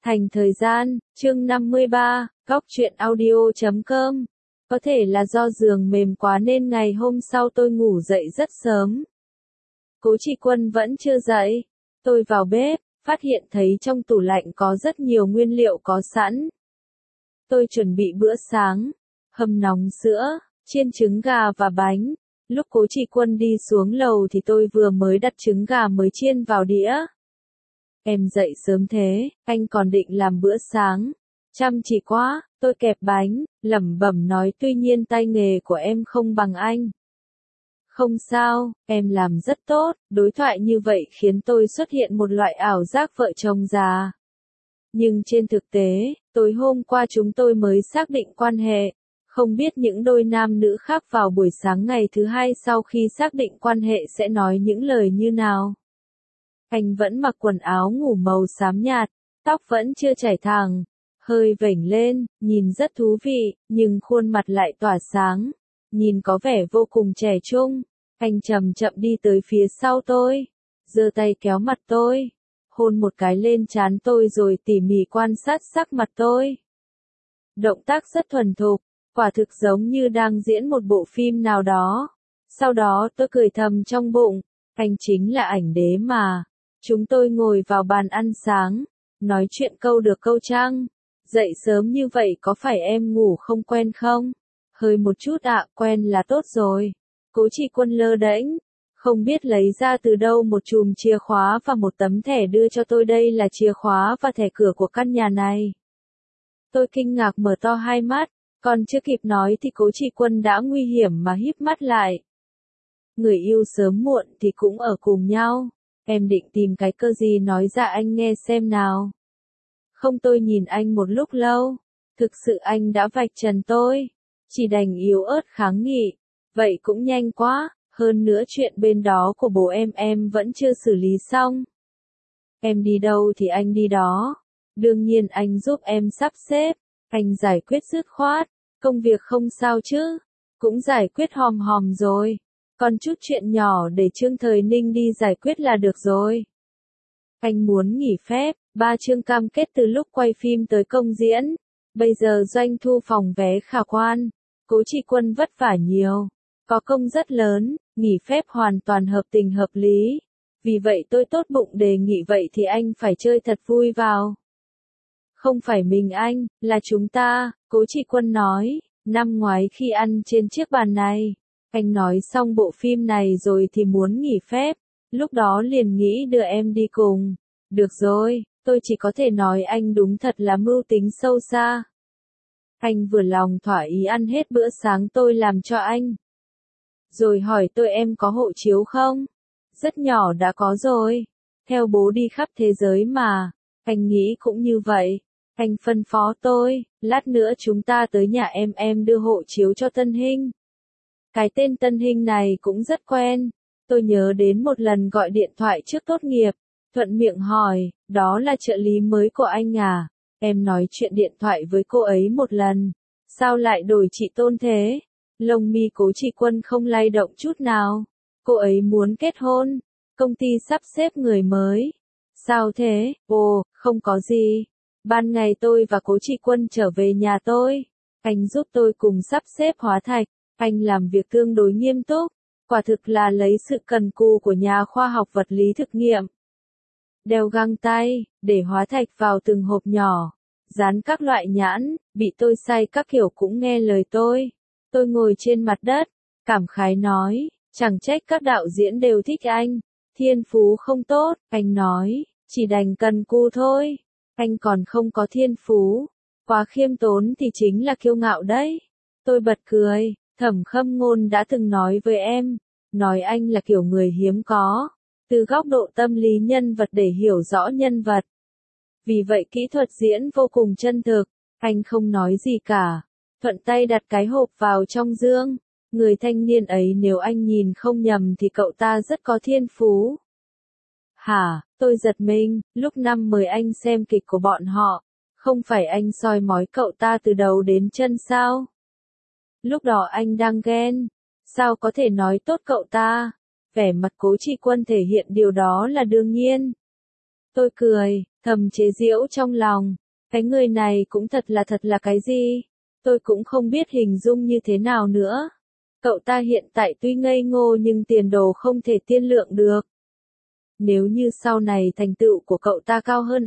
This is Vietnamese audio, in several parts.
Thành thời gian, chương 53, góc truyện audio.com. Có thể là do giường mềm quá nên ngày hôm sau tôi ngủ dậy rất sớm. Cố Trì Quân vẫn chưa dậy. Tôi vào bếp, phát hiện thấy trong tủ lạnh có rất nhiều nguyên liệu có sẵn. Tôi chuẩn bị bữa sáng, hầm nóng sữa, chiên trứng gà và bánh. Lúc Cố Trì Quân đi xuống lầu thì tôi vừa mới đặt trứng gà mới chiên vào đĩa. Em dậy sớm thế, anh còn định làm bữa sáng. Chăm chỉ quá, tôi kẹp bánh, lẩm bẩm nói tuy nhiên tay nghề của em không bằng anh. Không sao, em làm rất tốt, đối thoại như vậy khiến tôi xuất hiện một loại ảo giác vợ chồng già. Nhưng trên thực tế, tối hôm qua chúng tôi mới xác định quan hệ. Không biết những đôi nam nữ khác vào buổi sáng ngày thứ hai sau khi xác định quan hệ sẽ nói những lời như nào. Anh vẫn mặc quần áo ngủ màu xám nhạt, tóc vẫn chưa chảy thẳng, hơi vểnh lên, nhìn rất thú vị, nhưng khuôn mặt lại tỏa sáng, nhìn có vẻ vô cùng trẻ trung. Anh chậm chậm đi tới phía sau tôi, giơ tay kéo mặt tôi, hôn một cái lên trán tôi rồi tỉ mỉ quan sát sắc mặt tôi. Động tác rất thuần thục, quả thực giống như đang diễn một bộ phim nào đó. Sau đó tôi cười thầm trong bụng, anh chính là ảnh đế mà. Chúng tôi ngồi vào bàn ăn sáng, nói chuyện câu được câu trăng. Dậy sớm như vậy có phải em ngủ không quen không? Hơi một chút ạ, quen là tốt rồi. Cố Trì Quân lơ đễnh, không biết lấy ra từ đâu một chùm chìa khóa và một tấm thẻ đưa cho tôi, đây là chìa khóa và thẻ cửa của căn nhà này. Tôi kinh ngạc mở to hai mắt, còn chưa kịp nói thì Cố Trì Quân đã nguy hiểm mà híp mắt lại. Người yêu sớm muộn thì cũng ở cùng nhau. Em định tìm cái cơ gì nói ra anh nghe xem nào. Không, tôi nhìn anh một lúc lâu. Thực sự anh đã vạch trần tôi. Chỉ đành yếu ớt kháng nghị. Vậy cũng nhanh quá, hơn nữa chuyện bên đó của bố em vẫn chưa xử lý xong. Em đi đâu thì anh đi đó. Đương nhiên anh giúp em sắp xếp. Anh giải quyết dứt khoát. Công việc không sao chứ. Cũng giải quyết hòm hòm rồi. Còn chút chuyện nhỏ để Trương Thời Ninh đi giải quyết là được rồi. Anh muốn nghỉ phép, 3 chương cam kết từ lúc quay phim tới công diễn. Bây giờ doanh thu phòng vé khả quan. Cố Trì Quân vất vả nhiều. Có công rất lớn, nghỉ phép hoàn toàn hợp tình hợp lý. Vì vậy tôi tốt bụng đề nghị vậy thì anh phải chơi thật vui vào. Không phải mình anh, là chúng ta, Cố Trì Quân nói. Năm ngoái khi ăn trên chiếc bàn này. Anh nói xong bộ phim này rồi thì muốn nghỉ phép, lúc đó liền nghĩ đưa em đi cùng. Được rồi, tôi chỉ có thể nói anh đúng thật là mưu tính sâu xa. Anh vừa lòng thỏa ý ăn hết bữa sáng tôi làm cho anh. Rồi hỏi tôi em có hộ chiếu không? Rất nhỏ đã có rồi. Theo bố đi khắp thế giới mà. Anh nghĩ cũng như vậy. Anh phân phó tôi, lát nữa chúng ta tới nhà em đưa hộ chiếu cho Tân Hinh. Cái tên Tân Hinh này cũng rất quen. Tôi nhớ đến một lần gọi điện thoại trước tốt nghiệp. Thuận miệng hỏi, đó là trợ lý mới của anh à? Em nói chuyện điện thoại với cô ấy một lần. Sao lại đổi chị Tôn thế? Lông mi Cố Trì Quân không lay động chút nào. Cô ấy muốn kết hôn. Công ty sắp xếp người mới. Sao thế? Ồ, không có gì. Ban ngày tôi và Cố Trì Quân trở về nhà tôi. Anh giúp tôi cùng sắp xếp hóa thạch. Anh làm việc tương đối nghiêm túc, quả thực là lấy sự cần cù của nhà khoa học vật lý thực nghiệm. Đeo găng tay, để hóa thạch vào từng hộp nhỏ, dán các loại nhãn, bị tôi sai các kiểu cũng nghe lời tôi. Tôi ngồi trên mặt đất, cảm khái nói, chẳng trách các đạo diễn đều thích anh, thiên phú không tốt, anh nói, chỉ đành cần cù thôi, anh còn không có thiên phú, quá khiêm tốn thì chính là kiêu ngạo đấy. Tôi bật cười. Thẩm Khâm Ngôn đã từng nói với em, nói anh là kiểu người hiếm có, từ góc độ tâm lý nhân vật để hiểu rõ nhân vật. Vì vậy kỹ thuật diễn vô cùng chân thực, anh không nói gì cả, thuận tay đặt cái hộp vào trong dương. Người thanh niên ấy nếu anh nhìn không nhầm thì cậu ta rất có thiên phú. Hả, tôi giật mình, lúc năm mời anh xem kịch của bọn họ, không phải anh soi mói cậu ta từ đầu đến chân sao? Lúc đó anh đang ghen, sao có thể nói tốt cậu ta? Vẻ mặt Cố Trì Quân thể hiện điều đó là đương nhiên. Tôi cười, thầm chế giễu trong lòng. Cái người này cũng thật là cái gì? Tôi cũng không biết hình dung như thế nào nữa. Cậu ta hiện tại tuy ngây ngô nhưng tiền đồ không thể tiên lượng được. Nếu như sau này thành tựu của cậu ta cao hơn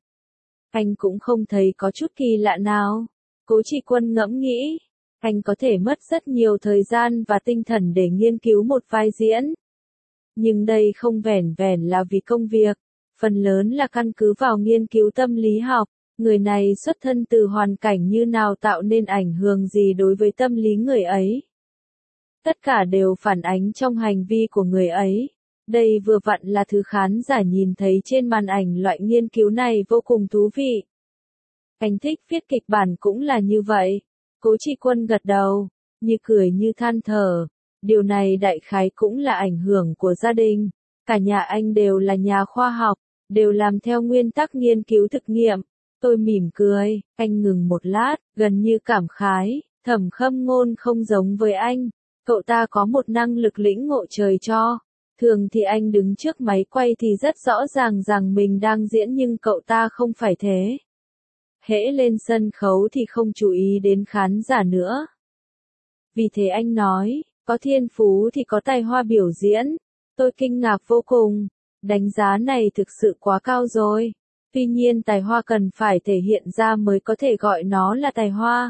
anh cũng không thấy có chút kỳ lạ nào. Cố Chỉ Quân ngẫm nghĩ, anh có thể mất rất nhiều thời gian và tinh thần để nghiên cứu một vai diễn. Nhưng đây không vẻn vẻn là vì công việc, phần lớn là căn cứ vào nghiên cứu tâm lý học, người này xuất thân từ hoàn cảnh như nào tạo nên ảnh hưởng gì đối với tâm lý người ấy. Tất cả đều phản ánh trong hành vi của người ấy. Đây vừa vặn là thứ khán giả nhìn thấy trên màn ảnh, loại nghiên cứu này vô cùng thú vị. Anh thích viết kịch bản cũng là như vậy. Cố Chỉ Quân gật đầu, như cười như than thở. Điều này đại khái cũng là ảnh hưởng của gia đình. Cả nhà anh đều là nhà khoa học, đều làm theo nguyên tắc nghiên cứu thực nghiệm. Tôi mỉm cười, anh ngừng một lát, gần như cảm khái, Thẩm Khâm Ngôn không giống với anh. Cậu ta có một năng lực lĩnh ngộ trời cho. Thường thì anh đứng trước máy quay thì rất rõ ràng rằng mình đang diễn, nhưng cậu ta không phải thế. Hễ lên sân khấu thì không chú ý đến khán giả nữa. Vì thế anh nói, có thiên phú thì có tài hoa biểu diễn. Tôi kinh ngạc vô cùng, đánh giá này thực sự quá cao rồi. Tuy nhiên tài hoa cần phải thể hiện ra mới có thể gọi nó là tài hoa.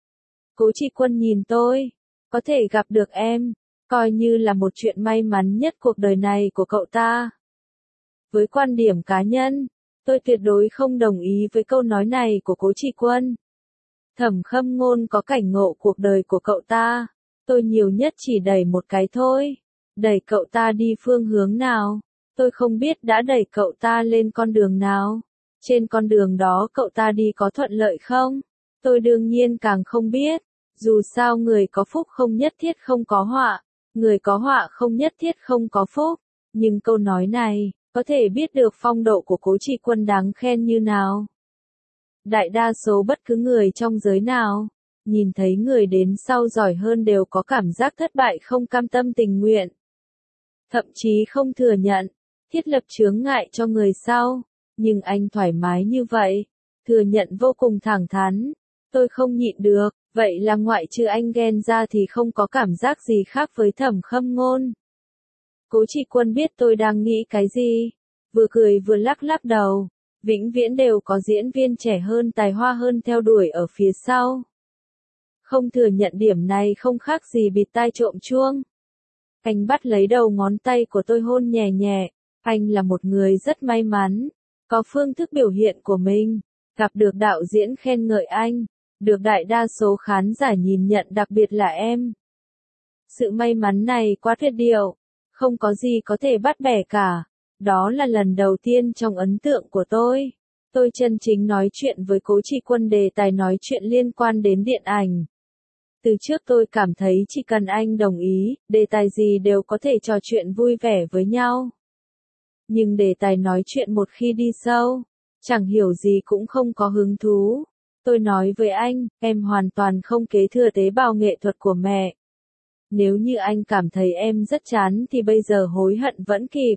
Cố Chỉ Quân nhìn tôi, có thể gặp được em, coi như là một chuyện may mắn nhất cuộc đời này của cậu ta. Với quan điểm cá nhân, tôi tuyệt đối không đồng ý với câu nói này của Cố Chỉ Quân. Thẩm Khâm Ngôn có cảnh ngộ cuộc đời của cậu ta, tôi nhiều nhất chỉ đẩy một cái thôi. Đẩy cậu ta đi phương hướng nào? Tôi không biết đã đẩy cậu ta lên con đường nào. Trên con đường đó cậu ta đi có thuận lợi không? Tôi đương nhiên càng không biết. Dù sao người có phúc không nhất thiết không có họa, người có họa không nhất thiết không có phúc. Nhưng câu nói này, có thể biết được phong độ của Cố Chỉ Quân đáng khen như nào. Đại đa số bất cứ người trong giới nào, nhìn thấy người đến sau giỏi hơn đều có cảm giác thất bại, không cam tâm tình nguyện. Thậm chí không thừa nhận, thiết lập chướng ngại cho người sau. Nhưng anh thoải mái như vậy, thừa nhận vô cùng thẳng thắn. Tôi không nhịn được, vậy là ngoại trừ anh ghen ra thì không có cảm giác gì khác với Thẩm Khâm Ngôn. Cố Chỉ Quân biết tôi đang nghĩ cái gì, vừa cười vừa lắc lắc đầu. Vĩnh viễn đều có diễn viên trẻ hơn, tài hoa hơn theo đuổi ở phía sau. Không thừa nhận điểm này không khác gì bịt tai trộm chuông. Anh bắt lấy đầu ngón tay của tôi hôn nhẹ nhẹ. Anh là một người rất may mắn, có phương thức biểu hiện của mình, gặp được đạo diễn khen ngợi anh, được đại đa số khán giả nhìn nhận, đặc biệt là em. Sự may mắn này quá tuyệt diệu, không có gì có thể bắt bẻ cả. Đó là lần đầu tiên trong ấn tượng của tôi. Tôi chân chính nói chuyện với Cố Chỉ Quân đề tài nói chuyện liên quan đến điện ảnh. Từ trước tôi cảm thấy chỉ cần anh đồng ý, đề tài gì đều có thể trò chuyện vui vẻ với nhau. Nhưng đề tài nói chuyện một khi đi sâu, chẳng hiểu gì cũng không có hứng thú. Tôi nói với anh, em hoàn toàn không kế thừa tế bào nghệ thuật của mẹ. Nếu như anh cảm thấy em rất chán thì bây giờ hối hận vẫn kịp.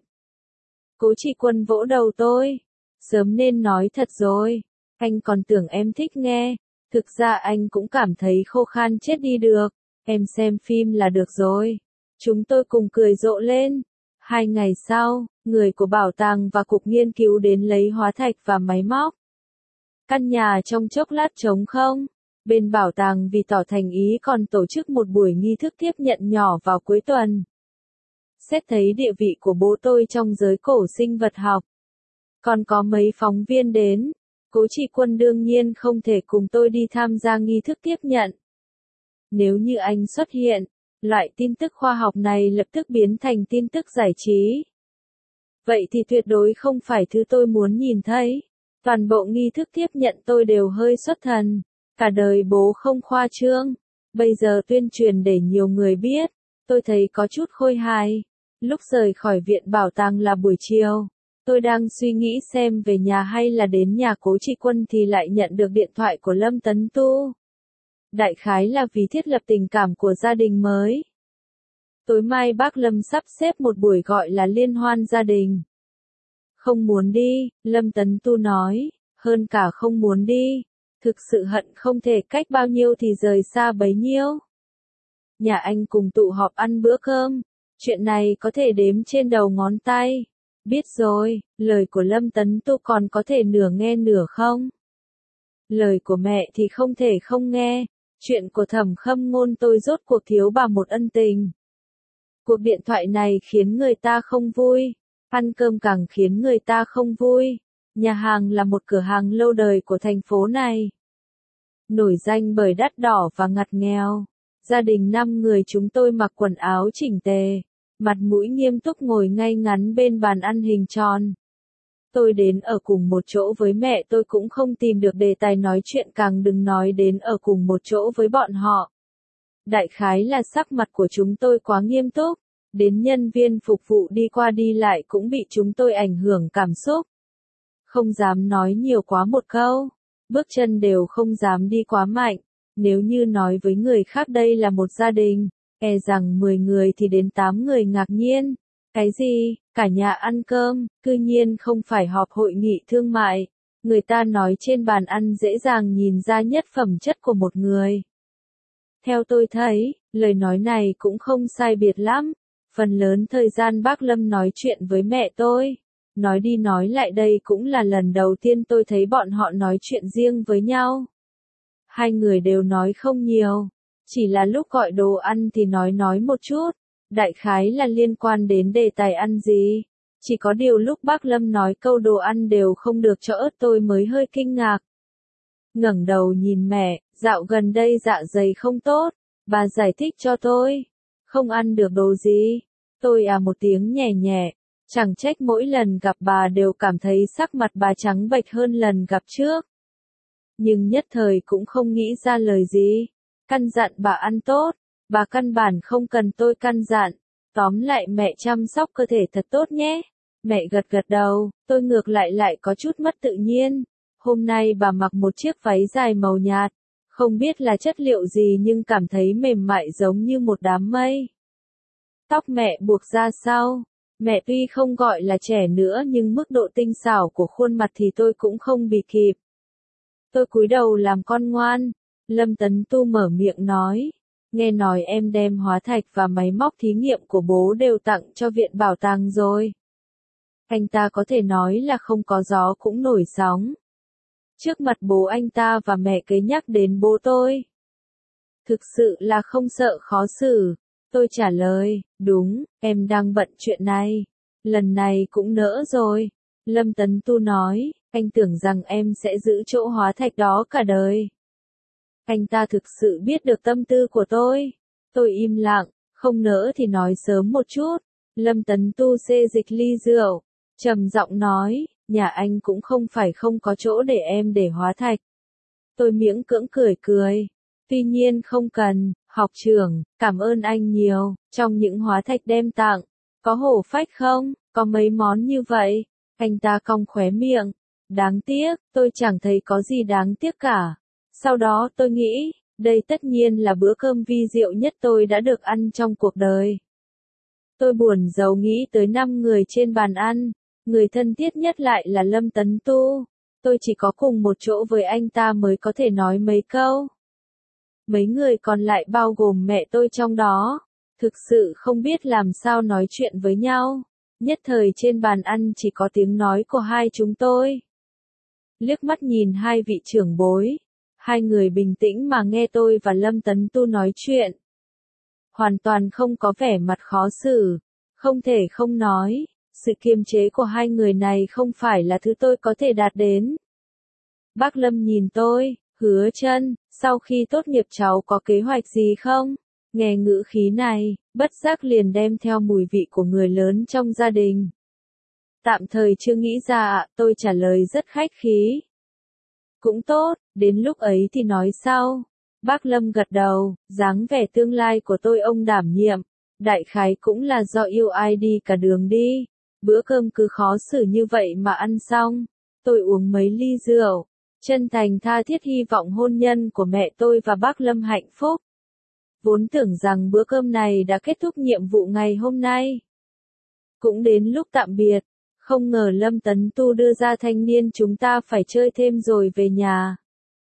Cố Chỉ Quân vỗ đầu tôi. Sớm nên nói thật rồi. Anh còn tưởng em thích nghe. Thực ra anh cũng cảm thấy khô khan chết đi được. Em xem phim là được rồi. Chúng tôi cùng cười rộ lên. 2 ngày sau, người của bảo tàng và cục nghiên cứu đến lấy hóa thạch và máy móc. Căn nhà trong chốc lát trống không. Bên bảo tàng vì tỏ thành ý còn tổ chức một buổi nghi thức tiếp nhận nhỏ vào cuối tuần. Xét thấy địa vị của bố tôi trong giới cổ sinh vật học, còn có mấy phóng viên đến, Cố Chỉ Quân đương nhiên không thể cùng tôi đi tham gia nghi thức tiếp nhận. Nếu như anh xuất hiện, loại tin tức khoa học này lập tức biến thành tin tức giải trí. Vậy thì tuyệt đối không phải thứ tôi muốn nhìn thấy. Toàn bộ nghi thức tiếp nhận tôi đều hơi xuất thần. Cả đời bố không khoa trương. Bây giờ tuyên truyền để nhiều người biết. Tôi thấy có chút khôi hài. Lúc rời khỏi viện bảo tàng là buổi chiều. Tôi đang suy nghĩ xem về nhà hay là đến nhà Cố Chỉ Quân thì lại nhận được điện thoại của Lâm Tấn Tu. Đại khái là vì thiết lập tình cảm của gia đình mới. Tối mai bác Lâm sắp xếp một buổi gọi là liên hoan gia đình. Không muốn đi, Lâm Tấn Tu nói, hơn cả không muốn đi. Thực sự hận không thể cách bao nhiêu thì rời xa bấy nhiêu. Nhà anh cùng tụ họp ăn bữa cơm, chuyện này có thể đếm trên đầu ngón tay. Biết rồi, lời của Lâm Tấn Tu còn có thể nửa nghe nửa không? Lời của mẹ thì không thể không nghe, chuyện của Thẩm Khâm Ngôn tôi rốt cuộc thiếu bà một ân tình. Cuộc điện thoại này khiến người ta không vui, ăn cơm càng khiến người ta không vui. Nhà hàng là một cửa hàng lâu đời của thành phố này. Nổi danh bởi đắt đỏ và ngặt nghèo. Gia đình 5 người chúng tôi mặc quần áo chỉnh tề, mặt mũi nghiêm túc ngồi ngay ngắn bên bàn ăn hình tròn. Tôi đến ở cùng một chỗ với mẹ tôi cũng không tìm được đề tài nói chuyện, càng đừng nói đến ở cùng một chỗ với bọn họ. Đại khái là sắc mặt của chúng tôi quá nghiêm túc, đến nhân viên phục vụ đi qua đi lại cũng bị chúng tôi ảnh hưởng cảm xúc. Không dám nói nhiều quá một câu, bước chân đều không dám đi quá mạnh. Nếu như nói với người khác đây là một gia đình, e rằng 10 người thì đến 8 người ngạc nhiên. Cái gì, cả nhà ăn cơm, cư nhiên không phải họp hội nghị thương mại. Người ta nói trên bàn ăn dễ dàng nhìn ra nhất phẩm chất của một người. Theo tôi thấy, lời nói này cũng không sai biệt lắm. Phần lớn thời gian bác Lâm nói chuyện với mẹ tôi. Nói đi nói lại đây cũng là lần đầu tiên tôi thấy bọn họ nói chuyện riêng với nhau. Hai người đều nói không nhiều, chỉ là lúc gọi đồ ăn thì nói một chút, đại khái là liên quan đến đề tài ăn gì. Chỉ có điều lúc bác Lâm nói câu đồ ăn đều không được cho ớt tôi mới hơi kinh ngạc. Ngẩng đầu nhìn mẹ, dạo gần đây dạ dày không tốt, bà giải thích cho tôi. Không ăn được đồ gì? Tôi một tiếng nhẹ nhẹ, chẳng trách mỗi lần gặp bà đều cảm thấy sắc mặt bà trắng bệch hơn lần gặp trước. Nhưng nhất thời cũng không nghĩ ra lời gì. Căn dặn bà ăn tốt, bà căn bản không cần tôi căn dặn. Tóm lại mẹ chăm sóc cơ thể thật tốt nhé. Mẹ gật gật đầu, tôi ngược lại có chút mất tự nhiên. Hôm nay bà mặc một chiếc váy dài màu nhạt, không biết là chất liệu gì nhưng cảm thấy mềm mại giống như một đám mây. Tóc mẹ buộc ra sau. Mẹ tuy không gọi là trẻ nữa nhưng mức độ tinh xảo của khuôn mặt thì tôi cũng không bì kịp. Tôi cúi đầu làm con ngoan. Lâm Tấn Tu mở miệng nói. Nghe nói em đem hóa thạch và máy móc thí nghiệm của bố đều tặng cho viện bảo tàng rồi. Anh ta có thể nói là không có gió cũng nổi sóng. Trước mặt bố anh ta và mẹ kế nhắc đến bố tôi. Thực sự là không sợ khó xử. Tôi trả lời, đúng, em đang bận chuyện này. Lần này cũng nỡ rồi. Lâm Tấn Tu nói, anh tưởng rằng em sẽ giữ chỗ hóa thạch đó cả đời. Anh ta thực sự biết được tâm tư của tôi. Tôi im lặng, không nỡ thì nói sớm một chút. Lâm Tấn Tu xê dịch ly rượu, trầm giọng nói, nhà anh cũng không phải không có chỗ để em để hóa thạch. Tôi miễn cưỡng cười. Tuy nhiên không cần, học trưởng, cảm ơn anh nhiều. Trong những hóa thạch đem tặng, có hổ phách không? Có mấy món như vậy? Anh ta cong khóe miệng. Đáng tiếc, tôi chẳng thấy có gì đáng tiếc cả. Sau đó tôi nghĩ, đây tất nhiên là bữa cơm vi diệu nhất tôi đã được ăn trong cuộc đời. Tôi buồn rầu nghĩ tới 5 người trên bàn ăn, người thân thiết nhất lại là Lâm Tấn Tu. Tôi chỉ có cùng một chỗ với anh ta mới có thể nói mấy câu. Mấy người còn lại bao gồm mẹ tôi trong đó, thực sự không biết làm sao nói chuyện với nhau. Nhất thời trên bàn ăn chỉ có tiếng nói của hai chúng tôi. Liếc mắt nhìn hai vị trưởng bối, hai người bình tĩnh mà nghe tôi và Lâm Tấn Tu nói chuyện. Hoàn toàn không có vẻ mặt khó xử, không thể không nói, sự kiềm chế của hai người này không phải là thứ tôi có thể đạt đến. Bác Lâm nhìn tôi, Hứa Chân, sau khi tốt nghiệp cháu có kế hoạch gì không? Nghe ngữ khí này, bất giác liền đem theo mùi vị của người lớn trong gia đình. Tạm thời chưa nghĩ ra ạ, tôi trả lời rất khách khí. Cũng tốt, đến lúc ấy thì nói sau. Bác Lâm gật đầu, dáng vẻ tương lai của tôi ông đảm nhiệm. Đại khái cũng là do yêu ai đi cả đường đi. Bữa cơm cứ khó xử như vậy mà ăn xong. Tôi uống mấy ly rượu. Chân thành tha thiết hy vọng hôn nhân của mẹ tôi và bác Lâm hạnh phúc. Vốn tưởng rằng bữa cơm này đã kết thúc nhiệm vụ ngày hôm nay. Cũng đến lúc tạm biệt. Không ngờ Lâm Tấn Tu đưa ra thanh niên chúng ta phải chơi thêm rồi về nhà.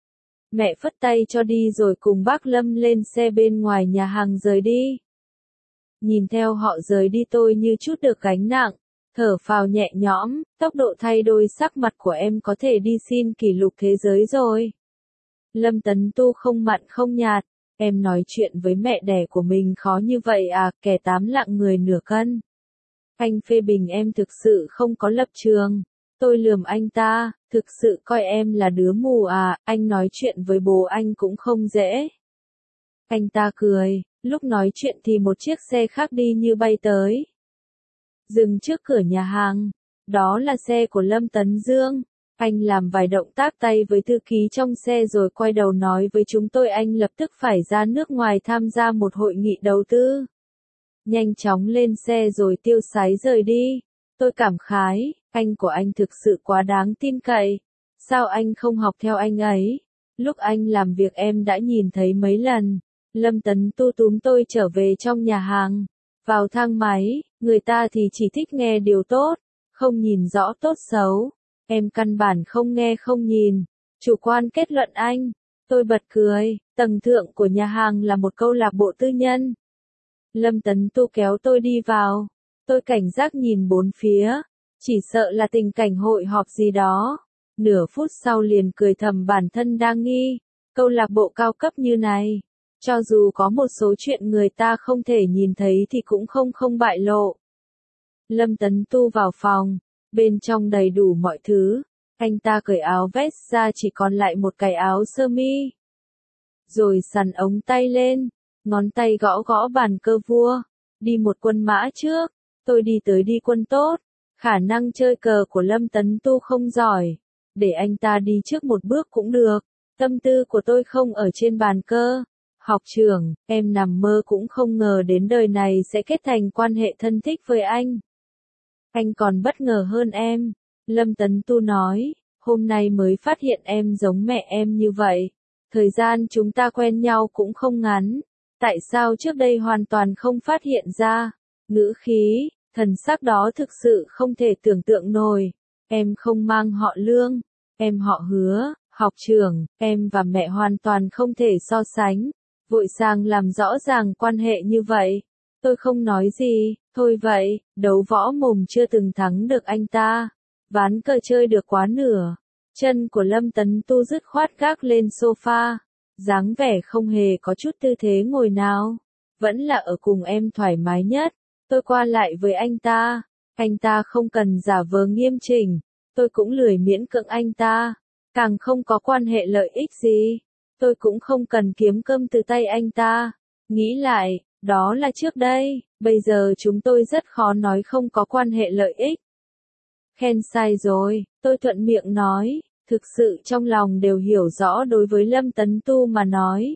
Mẹ phất tay cho đi rồi cùng bác Lâm lên xe bên ngoài nhà hàng rời đi. Nhìn theo họ rời đi tôi như chút được gánh nặng, thở phào nhẹ nhõm, tốc độ thay đổi sắc mặt của em có thể đi xin kỷ lục thế giới rồi. Lâm Tấn Tu không mặn không nhạt, em nói chuyện với mẹ đẻ của mình khó như vậy à, kẻ 8 lạng người nửa cân. Anh phê bình em thực sự không có lập trường. Tôi lườm anh ta, thực sự coi em là đứa mù à, anh nói chuyện với bố anh cũng không dễ. Anh ta cười, lúc nói chuyện thì một chiếc xe khác đi như bay tới. Dừng trước cửa nhà hàng, đó là xe của Lâm Tấn Dương. Anh làm vài động tác tay với thư ký trong xe rồi quay đầu nói với chúng tôi anh lập tức phải ra nước ngoài tham gia một hội nghị đầu tư. Nhanh chóng lên xe rồi tiêu sái rời đi. Tôi cảm khái, anh của anh thực sự quá đáng tin cậy. Sao anh không học theo anh ấy? Lúc anh làm việc em đã nhìn thấy mấy lần. Lâm Tấn Tu túm tôi trở về trong nhà hàng. Vào thang máy, người ta thì chỉ thích nghe điều tốt, không nhìn rõ tốt xấu. Em căn bản không nghe không nhìn. Chủ quan kết luận anh. Tôi bật cười, tầng thượng của nhà hàng là một câu lạc bộ tư nhân. Lâm Tấn Tu kéo tôi đi vào. Tôi cảnh giác nhìn bốn phía. Chỉ sợ là tình cảnh hội họp gì đó. Nửa phút sau liền cười thầm bản thân đang nghi. Câu lạc bộ cao cấp như này. Cho dù có một số chuyện người ta không thể nhìn thấy thì cũng không bại lộ. Lâm Tấn Tu vào phòng. Bên trong đầy đủ mọi thứ. Anh ta cởi áo vest ra chỉ còn lại một cái áo sơ mi. Rồi xằn ống tay lên. Ngón tay gõ gõ bàn cờ vua. Đi một quân mã trước. Tôi đi tới đi quân tốt. Khả năng chơi cờ của Lâm Tấn Tu không giỏi. Để anh ta đi trước một bước cũng được. Tâm tư của tôi không ở trên bàn cờ. Học trưởng, em nằm mơ cũng không ngờ đến đời này sẽ kết thành quan hệ thân thích với anh. Anh còn bất ngờ hơn em. Lâm Tấn Tu nói, hôm nay mới phát hiện em giống mẹ em như vậy. Thời gian chúng ta quen nhau cũng không ngắn. Tại sao trước đây hoàn toàn không phát hiện ra? Ngữ khí, thần sắc đó thực sự không thể tưởng tượng nổi. Em không mang họ Lương. Em họ Hứa, học trưởng, em và mẹ hoàn toàn không thể so sánh. Vội sàng làm rõ ràng quan hệ như vậy. Tôi không nói gì, thôi vậy, đấu võ mồm chưa từng thắng được anh ta. Ván cờ chơi được quá nửa. Chân của Lâm Tấn Tu dứt khoát gác lên sofa. Dáng vẻ không hề có chút tư thế ngồi nào. Vẫn là ở cùng em thoải mái nhất. Tôi qua lại với anh ta. Anh ta không cần giả vờ nghiêm chỉnh. Tôi cũng lười miễn cưỡng anh ta. Càng không có quan hệ lợi ích gì. Tôi cũng không cần kiếm cơm từ tay anh ta. Nghĩ lại, đó là trước đây, bây giờ chúng tôi rất khó nói không có quan hệ lợi ích. Khen sai rồi, tôi thuận miệng nói, thực sự trong lòng đều hiểu rõ đối với Lâm Tấn Tu mà nói.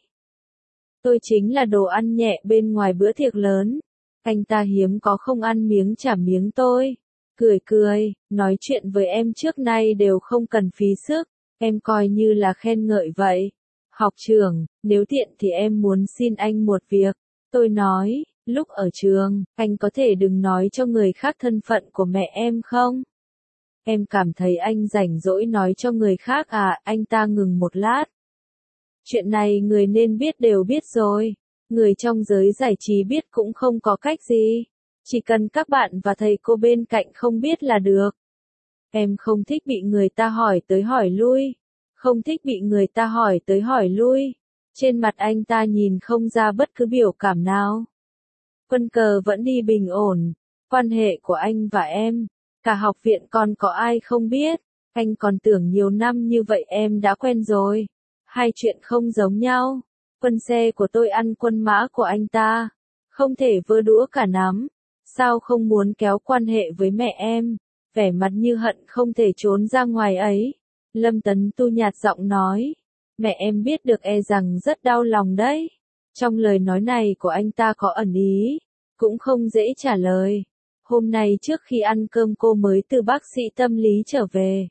Tôi chính là đồ ăn nhẹ bên ngoài bữa tiệc lớn. Anh ta hiếm có không ăn miếng trả miếng tôi. Cười cười, nói chuyện với em trước nay đều không cần phí sức, em coi như là khen ngợi vậy. Học trưởng, nếu tiện thì em muốn xin anh một việc. Tôi nói, lúc ở trường, anh có thể đừng nói cho người khác thân phận của mẹ em không? Em cảm thấy anh rảnh rỗi nói cho người khác à, anh ta ngừng một lát. Chuyện này người nên biết đều biết rồi. Người trong giới giải trí biết cũng không có cách gì. Chỉ cần các bạn và thầy cô bên cạnh không biết là được. Em không thích bị người ta hỏi tới hỏi lui. Không thích bị người ta hỏi tới hỏi lui. Trên mặt anh ta nhìn không ra bất cứ biểu cảm nào. Quân cờ vẫn đi bình ổn. Quan hệ của anh và em, cả học viện còn có ai không biết. Anh còn tưởng nhiều năm như vậy em đã quen rồi. Hai chuyện không giống nhau. Quân xe của tôi ăn quân mã của anh ta. Không thể vơ đũa cả nắm. Sao không muốn kéo quan hệ với mẹ em? Vẻ mặt như hận không thể trốn ra ngoài ấy. Lâm Tấn Tu nhạt giọng nói. Mẹ em biết được e rằng rất đau lòng đấy. Trong lời nói này của anh ta có ẩn ý. Cũng không dễ trả lời. Hôm nay trước khi ăn cơm cô mới từ bác sĩ tâm lý trở về.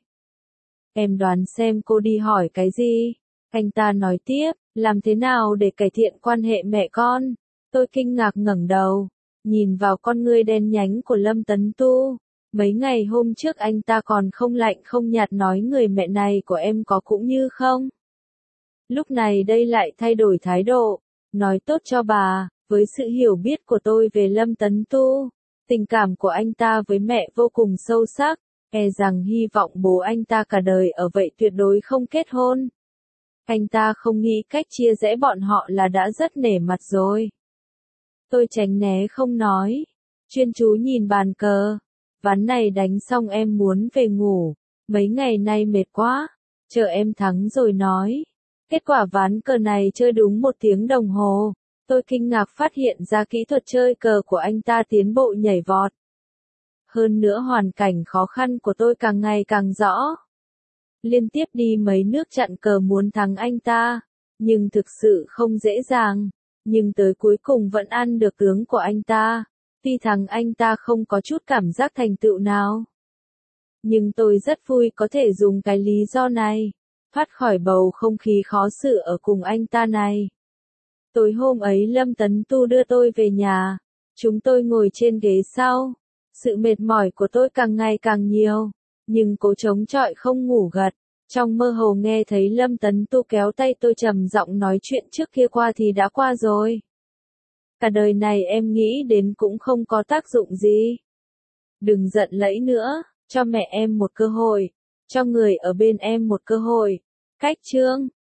Em đoán xem cô đi hỏi cái gì? Anh ta nói tiếp, làm thế nào để cải thiện quan hệ mẹ con? Tôi kinh ngạc ngẩng đầu, nhìn vào con ngươi đen nhánh của Lâm Tấn Tu. Mấy ngày hôm trước anh ta còn không lạnh không nhạt nói người mẹ này của em có cũng như không. Lúc này đây lại thay đổi thái độ, nói tốt cho bà, với sự hiểu biết của tôi về Lâm Tấn Tu, tình cảm của anh ta với mẹ vô cùng sâu sắc, e rằng hy vọng bố anh ta cả đời ở vậy tuyệt đối không kết hôn. Anh ta không nghĩ cách chia rẽ bọn họ là đã rất nể mặt rồi. Tôi tránh né không nói, chuyên chú nhìn bàn cờ. Ván này đánh xong em muốn về ngủ, mấy ngày nay mệt quá, chờ em thắng rồi nói. Kết quả ván cờ này chơi đúng 1 tiếng đồng hồ, tôi kinh ngạc phát hiện ra kỹ thuật chơi cờ của anh ta tiến bộ nhảy vọt. Hơn nữa hoàn cảnh khó khăn của tôi càng ngày càng rõ. Liên tiếp đi mấy nước chặn cờ muốn thắng anh ta, nhưng thực sự không dễ dàng, nhưng tới cuối cùng vẫn ăn được tướng của anh ta. Tuy thằng anh ta không có chút cảm giác thành tựu nào. Nhưng tôi rất vui có thể dùng cái lý do này, thoát khỏi bầu không khí khó xử ở cùng anh ta này. Tối hôm ấy Lâm Tấn Tu đưa tôi về nhà, chúng tôi ngồi trên ghế sau. Sự mệt mỏi của tôi càng ngày càng nhiều, nhưng cố chống chọi không ngủ gật. Trong mơ hồ nghe thấy Lâm Tấn Tu kéo tay tôi trầm giọng nói chuyện trước kia qua thì đã qua rồi. Cả đời này em nghĩ đến cũng không có tác dụng gì. Đừng giận lẫy nữa, cho mẹ em một cơ hội, cho người ở bên em một cơ hội. Cách chương